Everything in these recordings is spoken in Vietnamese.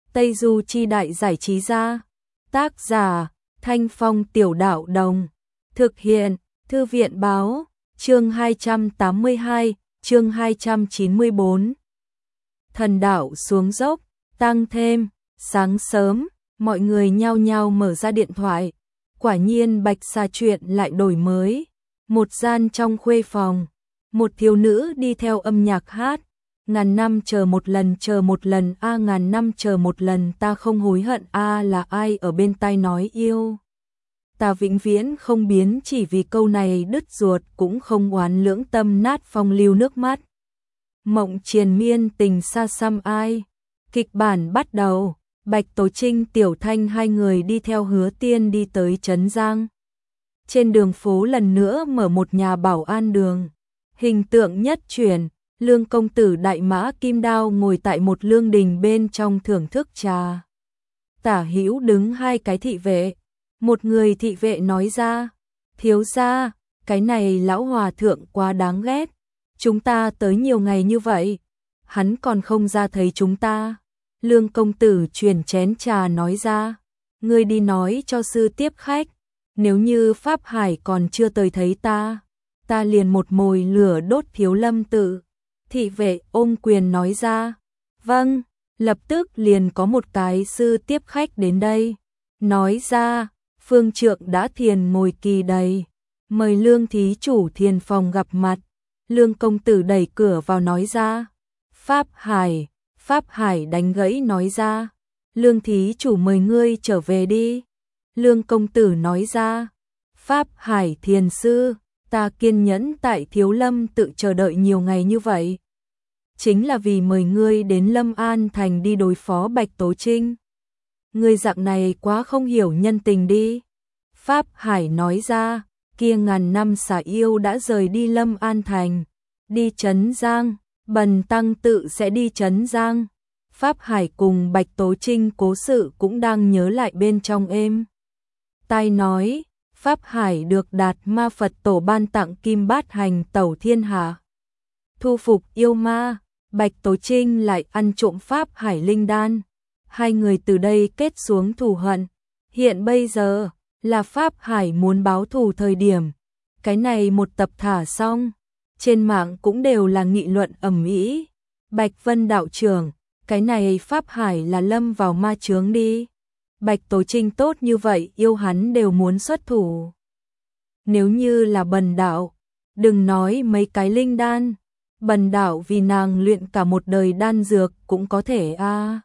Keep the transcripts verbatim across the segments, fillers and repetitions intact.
Tây Du Chi Đại Giải Trí Gia. Tác giả Thanh Phong Tiểu Đạo Đồng. Thực hiện Thư viện Báo. Chương hai trăm tám mươi hai, chương hai trăm chín mươi bốn. Thần đạo xuống dốc, tăng thêm. Sáng sớm, mọi người nhao nhao mở ra điện thoại. Quả nhiên Bạch Sa chuyện lại đổi mới. Một gian trong khuê phòng, một thiếu nữ đi theo âm nhạc hát. Ngàn năm chờ một lần, chờ một lần, a à, ngàn năm chờ một lần, ta không hối hận, a à, là ai ở bên tai nói yêu ta vĩnh viễn không biến, chỉ vì câu này đứt ruột cũng không oán lưỡng tâm nát phong lưu nước mắt. Mộng triền miên tình xa xăm ai. Kịch bản bắt đầu. Bạch Tố Trinh, Tiểu Thanh hai người đi theo Hứa Tiên đi tới Trấn Giang. Trên đường phố lần nữa mở một nhà bảo an đường. Hình tượng nhất chuyển, Lương công tử Đại Mã Kim Đao ngồi tại một lương đình bên trong thưởng thức trà. Tả hữu đứng hai cái thị vệ. Một người thị vệ nói ra, thiếu gia, cái này lão hòa thượng quá đáng ghét. Chúng ta tới nhiều ngày như vậy, hắn còn không ra thấy chúng ta. Lương công tử truyền chén trà nói ra, ngươi đi nói cho sư tiếp khách, nếu như Pháp Hải còn chưa tới thấy ta, ta liền một mồi lửa đốt Thiếu Lâm tự. Thị vệ ôm quyền nói ra, vâng, lập tức liền có một cái sư tiếp khách đến đây. Nói ra, phương trượng đã thiền ngồi kỳ đầy, mời Lương thí chủ thiền phòng gặp mặt. Lương công tử đẩy cửa vào nói ra, Pháp Hải. Pháp Hải đánh gãy nói ra, Lương thí chủ mời ngươi trở về đi. Lương công tử nói ra, Pháp Hải thiền sư, ta kiên nhẫn tại Thiếu Lâm tự chờ đợi nhiều ngày như vậy, chính là vì mời ngươi đến Lâm An Thành đi đối phó Bạch Tố Trinh. Ngươi dạng này quá không hiểu nhân tình đi. Pháp Hải nói ra, kia ngàn năm xà yêu đã rời đi Lâm An Thành, đi Trấn Giang. Bần tăng tự sẽ đi Trấn Giang. Pháp Hải cùng Bạch Tố Trinh cố sự cũng đang nhớ lại bên trong êm tai nói, Pháp Hải được Đạt Ma Phật tổ ban tặng kim bát hành tẩu thiên hạ, thu phục yêu ma. Bạch Tố Trinh lại ăn trộm Pháp Hải linh đan, hai người từ đây kết xuống thù hận. Hiện bây giờ là Pháp Hải muốn báo thù thời điểm. Cái này một tập thả xong, trên mạng cũng đều là nghị luận ầm ĩ. Bạch Vân đạo trưởng, cái này Pháp Hải là lâm vào ma chướng đi. Bạch Tố Trinh tốt như vậy, yêu hắn đều muốn xuất thủ. Nếu như là Bần đạo, đừng nói mấy cái linh đan, Bần đạo vì nàng luyện cả một đời đan dược cũng có thể a. À.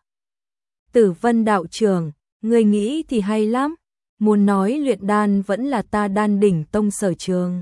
Tử Vân đạo trưởng, người nghĩ thì hay lắm, muốn nói luyện đan vẫn là ta Đan đỉnh tông sở trường.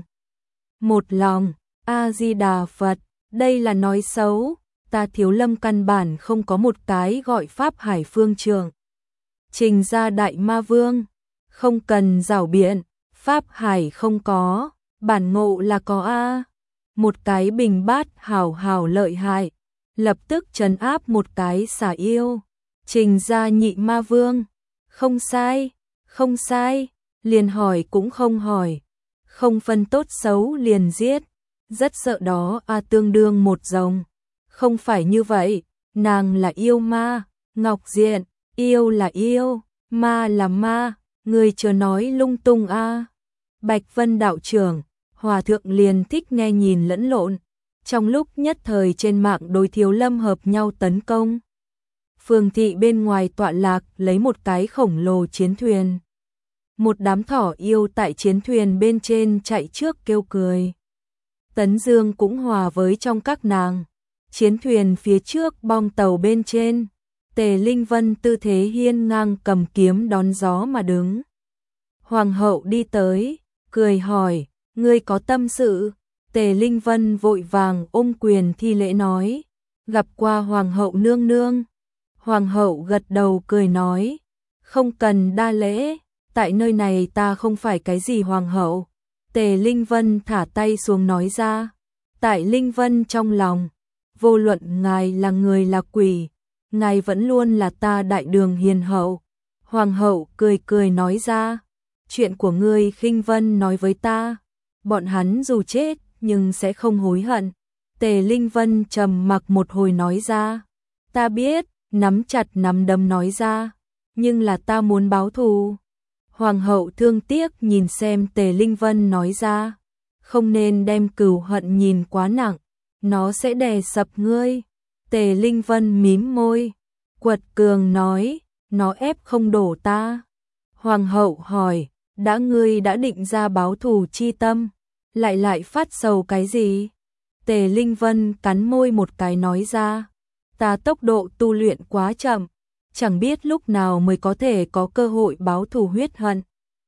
Một lòng A-di-đà Phật, đây là nói xấu, ta Thiếu Lâm căn bản không có một cái gọi Pháp Hải phương trượng. Trình ra Đại Ma Vương, không cần rảo biện, Pháp Hải không có, bản ngộ là có a. Một cái bình bát hào hào lợi hại, lập tức trấn áp một cái xà yêu. Trình ra Nhị Ma Vương, không sai, không sai, liền hỏi cũng không hỏi, không phân tốt xấu liền giết. Rất sợ đó a, à, tương đương một rồng. Không phải như vậy, nàng là yêu ma. Ngọc Diện, yêu là yêu, ma là ma, người chưa nói lung tung a. À. Bạch Vân đạo trưởng, hòa thượng liền thích nghe nhìn lẫn lộn. Trong lúc nhất thời trên mạng đối Thiếu Lâm hợp nhau tấn công. Phường thị bên ngoài tọa lạc lấy một cái khổng lồ chiến thuyền. Một đám thỏ yêu tại chiến thuyền bên trên chạy trước kêu cười. Tấn Dương cũng hòa với trong các nàng. Chiến thuyền phía trước bong tàu bên trên, Tề Linh Vân tư thế hiên ngang cầm kiếm đón gió mà đứng. Hoàng hậu đi tới, cười hỏi, ngươi có tâm sự? Tề Linh Vân vội vàng ôm quyền thi lễ nói, gặp qua Hoàng hậu nương nương. Hoàng hậu gật đầu cười nói, không cần đa lễ, tại nơi này ta không phải cái gì hoàng hậu. Tề Linh Vân thả tay xuống nói ra, tại Linh Vân trong lòng, vô luận ngài là người là quỷ, ngài vẫn luôn là ta đại đường hiền hậu. Hoàng hậu cười cười nói ra, chuyện của ngươi Khinh Vân nói với ta, bọn hắn dù chết nhưng sẽ không hối hận. Tề Linh Vân trầm mặc một hồi nói ra, ta biết, nắm chặt nắm đấm nói ra, nhưng là ta muốn báo thù. Hoàng hậu thương tiếc nhìn xem Tề Linh Vân nói ra, không nên đem cừu hận nhìn quá nặng, nó sẽ đè sập ngươi. Tề Linh Vân mím môi, quật cường nói, nó ép không đổ ta. Hoàng hậu hỏi, đã ngươi đã định ra báo thù chi tâm, lại lại phát sầu cái gì? Tề Linh Vân cắn môi một cái nói ra, ta tốc độ tu luyện quá chậm, chẳng biết lúc nào mới có thể có cơ hội báo thù huyết hận.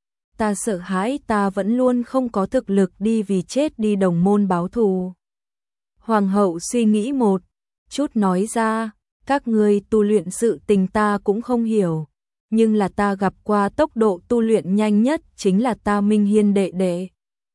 Ta sợ hãi ta vẫn luôn không có thực lực đi vì chết đi đồng môn báo thù. Hoàng hậu suy nghĩ một chút nói ra, các ngươi tu luyện sự tình ta cũng không hiểu, nhưng là ta gặp qua tốc độ tu luyện nhanh nhất chính là ta Minh Hiên đệ đệ.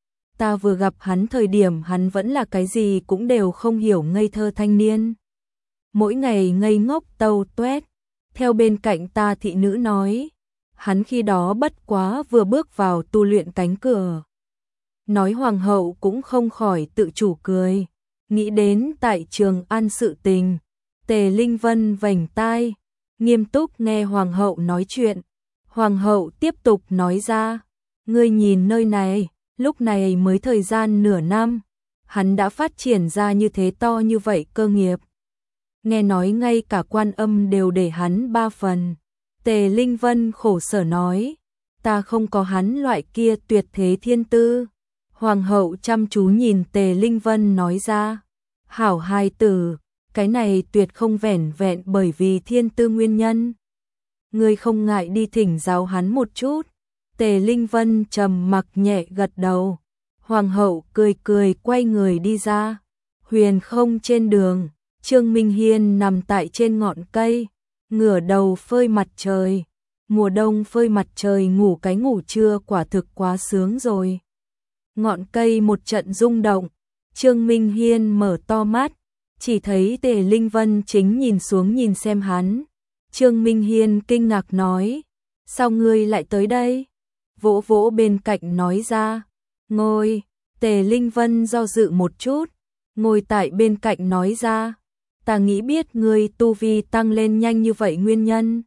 Ta vừa gặp hắn thời điểm hắn vẫn là cái gì cũng đều không hiểu ngây thơ thanh niên. Mỗi ngày ngây ngốc tâu tuét, theo bên cạnh ta thị nữ nói, hắn khi đó bất quá vừa bước vào tu luyện cánh cửa. Nói hoàng hậu cũng không khỏi tự chủ cười, nghĩ đến tại Trường An sự tình. Tề Linh Vân vành tai, nghiêm túc nghe hoàng hậu nói chuyện. Hoàng hậu tiếp tục nói ra, ngươi nhìn nơi này, lúc này mới thời gian nửa năm, hắn đã phát triển ra như thế to như vậy cơ nghiệp. Nghe nói ngay cả Quan Âm đều để hắn ba phần. Tề Linh Vân khổ sở nói, ta không có hắn loại kia tuyệt thế thiên tư. Hoàng hậu chăm chú nhìn Tề Linh Vân nói ra, hảo hài tử, cái này tuyệt không vẻn vẹn bởi vì thiên tư nguyên nhân. Ngươi không ngại đi thỉnh giáo hắn một chút. Tề Linh Vân trầm mặc nhẹ gật đầu. Hoàng hậu cười cười quay người đi ra. Huyền không trên đường, Trương Minh Hiên nằm tại trên ngọn cây, ngửa đầu phơi mặt trời. Mùa đông phơi mặt trời ngủ cái ngủ trưa quả thực quá sướng rồi. Ngọn cây một trận rung động, Trương Minh Hiên mở to mắt, chỉ thấy Tề Linh Vân chính nhìn xuống nhìn xem hắn. Trương Minh Hiên kinh ngạc nói, sao ngươi lại tới đây? Vỗ vỗ bên cạnh nói ra, ngồi. Tề Linh Vân do dự một chút, ngồi tại bên cạnh nói ra, ta nghĩ biết ngươi tu vi tăng lên nhanh như vậy nguyên nhân.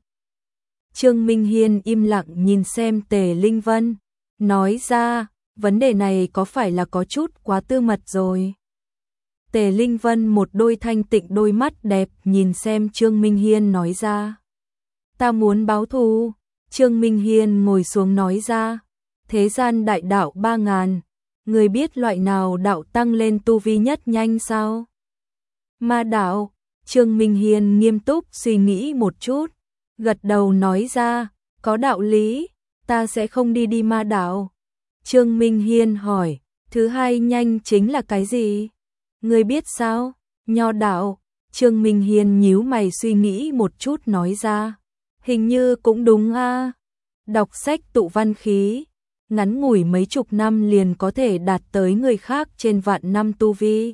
Trương Minh Hiên im lặng nhìn xem Tề Linh Vân, nói ra, vấn đề này có phải là có chút quá tư mật rồi. Tề Linh Vân một đôi thanh tịnh đôi mắt đẹp nhìn xem Trương Minh Hiên nói ra, ta muốn báo thù. Trương Minh Hiên ngồi xuống nói ra, thế gian đại đạo ba ngàn, người biết loại nào đạo tăng lên tu vi nhất nhanh sao? Ma đạo. Trương Minh Hiên nghiêm túc suy nghĩ một chút, gật đầu nói ra, có đạo lý, ta sẽ không đi đi ma đạo. Trương Minh Hiên hỏi, thứ hai nhanh chính là cái gì? Ngươi biết sao? Nho đạo. Trương Minh Hiên nhíu mày suy nghĩ một chút nói ra, hình như cũng đúng a. Đọc sách tụ văn khí, ngắn ngủi mấy chục năm liền có thể đạt tới người khác trên vạn năm tu vi.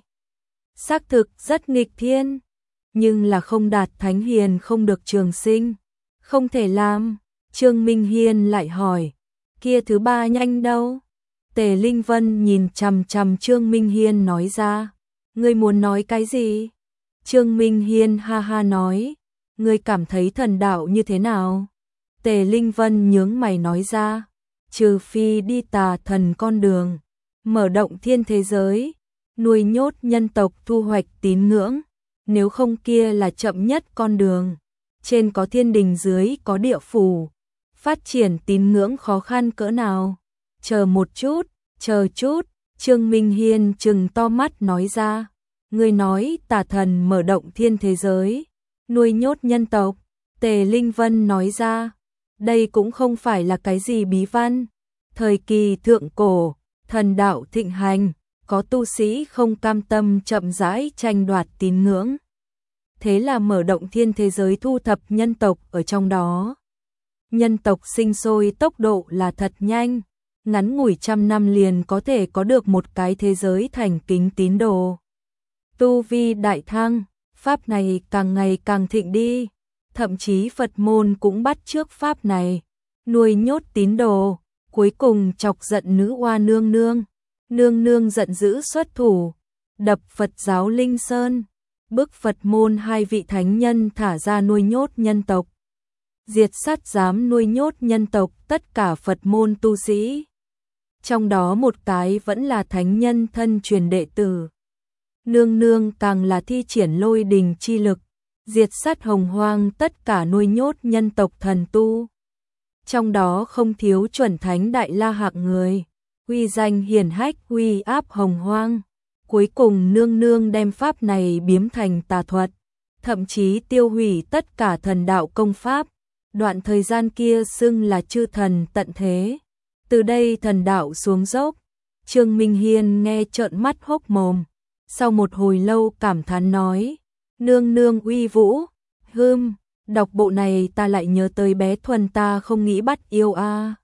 Xác thực rất nghịch thiên, nhưng là không đạt thánh hiền không được trường sinh, không thể làm. Trương Minh Hiên lại hỏi, kia thứ ba nhanh đâu? Tề Linh Vân nhìn chằm chằm Trương Minh Hiên nói ra, ngươi muốn nói cái gì? Trương Minh Hiên ha ha nói, ngươi cảm thấy thần đạo như thế nào? Tề Linh Vân nhướng mày nói ra, trừ phi đi tà thần con đường, mở rộng thiên thế giới, nuôi nhốt nhân tộc thu hoạch tín ngưỡng, nếu không kia là chậm nhất con đường. Trên có thiên đình dưới có địa phủ, phát triển tín ngưỡng khó khăn cỡ nào? Chờ một chút, chờ chút. Trương Minh Hiên trừng to mắt nói ra, ngươi nói tà thần mở rộng thiên thế giới, nuôi nhốt nhân tộc. Tề Linh Vân nói ra, đây cũng không phải là cái gì bí văn. Thời kỳ thượng cổ, thần đạo thịnh hành, có tu sĩ không cam tâm chậm rãi tranh đoạt tín ngưỡng. Thế là mở rộng thiên thế giới thu thập nhân tộc ở trong đó. Nhân tộc sinh sôi tốc độ là thật nhanh, ngắn ngủi trăm năm liền có thể có được một cái thế giới thành kính tín đồ. Tu vi đại thăng, pháp này càng ngày càng thịnh đi, thậm chí Phật môn cũng bắt chước pháp này, nuôi nhốt tín đồ, cuối cùng chọc giận nữ oa nương nương. Nương nương giận dữ xuất thủ, đập Phật giáo Linh Sơn. bức Phật môn hai vị thánh nhân thả ra nuôi nhốt nhân tộc. Diệt sát dám nuôi nhốt nhân tộc tất cả Phật môn tu sĩ. Trong đó một cái vẫn là thánh nhân thân truyền đệ tử. Nương nương càng là thi triển lôi đình chi lực, diệt sát hồng hoang tất cả nuôi nhốt nhân tộc thần tu. Trong đó không thiếu chuẩn thánh đại la hạng người, uy danh hiển hách uy áp hồng hoang. Cuối cùng nương nương đem pháp này biếm thành tà thuật, thậm chí tiêu hủy tất cả thần đạo công pháp. Đoạn thời gian kia xưng là chư thần tận thế. Từ đây thần đạo xuống dốc. Trương Minh Hiên nghe trợn mắt hốc mồm. Sau một hồi lâu cảm thán nói, nương nương uy vũ, hưm, đọc bộ này ta lại nhớ tới bé Thuần ta không nghĩ bắt yêu a.